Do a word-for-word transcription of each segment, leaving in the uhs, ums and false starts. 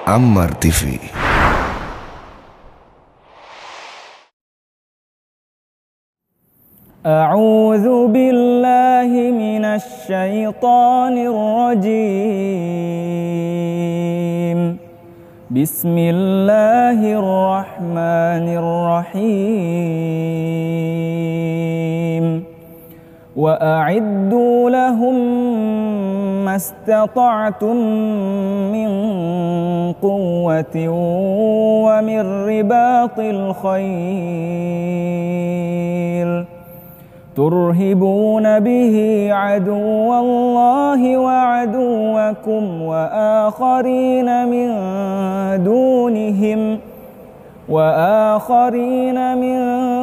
Ammar T V. أعوذ بالله من الشيطان الرجيم. بسم الله الرحمن الرحيم. وأعدوا لهم ما استطعتم من قوة ومن رباط الخيل ترهبون به عدو الله وعدوكم وآخرين من دونهم وآخرين من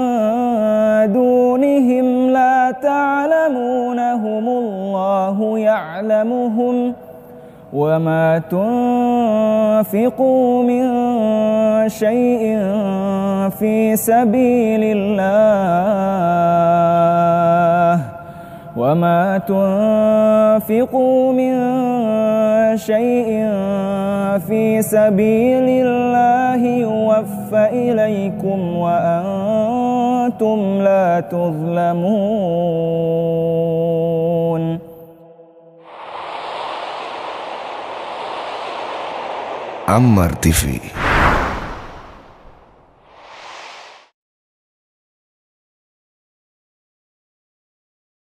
دونهم لا تعلمونهم الله يعلمهم وما تنفقوا من شيء في سبيل الله وما تنفقوا من شيء في سبيل الله يوفى إليكم وأنتم لا تظلمون. Ammar T V.